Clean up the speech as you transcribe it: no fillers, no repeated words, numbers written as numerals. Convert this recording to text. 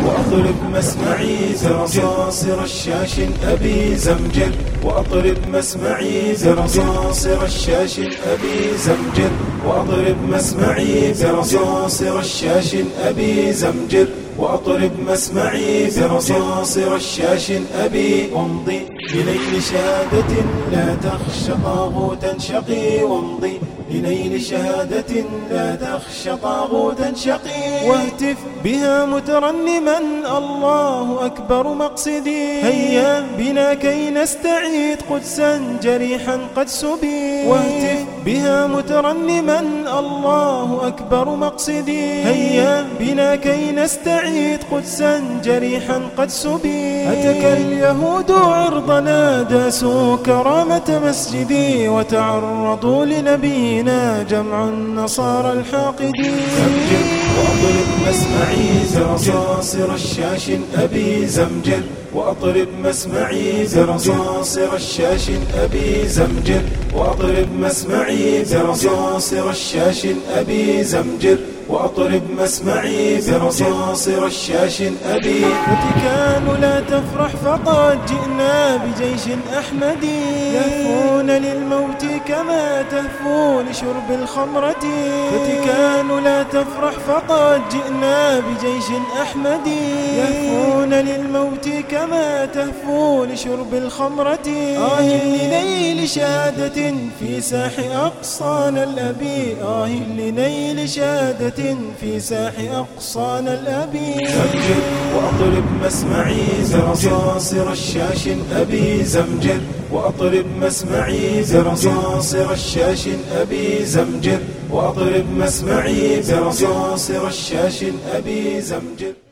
وأطرب مسمعي برصاص رشاش أبي زمجر، وأطرب مسمعي برصاص رشاش أبي زمجر، وأضرب مسمعي برصاص رشاش أبي زمجر، وأطرب مسمعي برصاص رشاش أبي. وامضي لنيل شهادة لا تخشى طاغوتا شقي، وامضي لنيل شهادة لا تخشى طاغوتا شقي، واهتف بها مترنما الله أكبر مقصدي. هيا بنا كي نستعيد قدسا جريحا قد سبي، واهتف بها مترنما الله أكبر مقصدي. هيا بنا كي نستعيد قدسا جريحا قد سبي. أتك اليهود عرضنا داسوا كرامة مسجدي، وتعرضوا لنبينا جمع النصارى الحاقدين. زمجر وأضرب مسمعي برصاص رشاش أبي زمجر، وأطرب مسمعي برصاص رشاش أبي زمجر، وأطرب مسمعي برصاص رشاش أبي زمجر، وأطرب مسمعي برصاص رشاش أبي. فتكان لا تفرح فقد جئنا بجيش أحمدي، يهفون للموت كما تهفو لشرب الخمرة. فتكان لا تفرح فقد جئنا بجيش أحمدي، يهفون للموت كما تهفو لشرب الخمرة. لنيل شهادة في ساح أقصانا الأبي، لنيل شهادة في ساح أقصانا الأبي. زمجر وأطرب مسمعي برصاص رشاش أبي زمجر، وأطرب مسمعي برصاص رشاش أبي زمجر، وأطرب مسمعي برصاص رشاش أبي زمجر.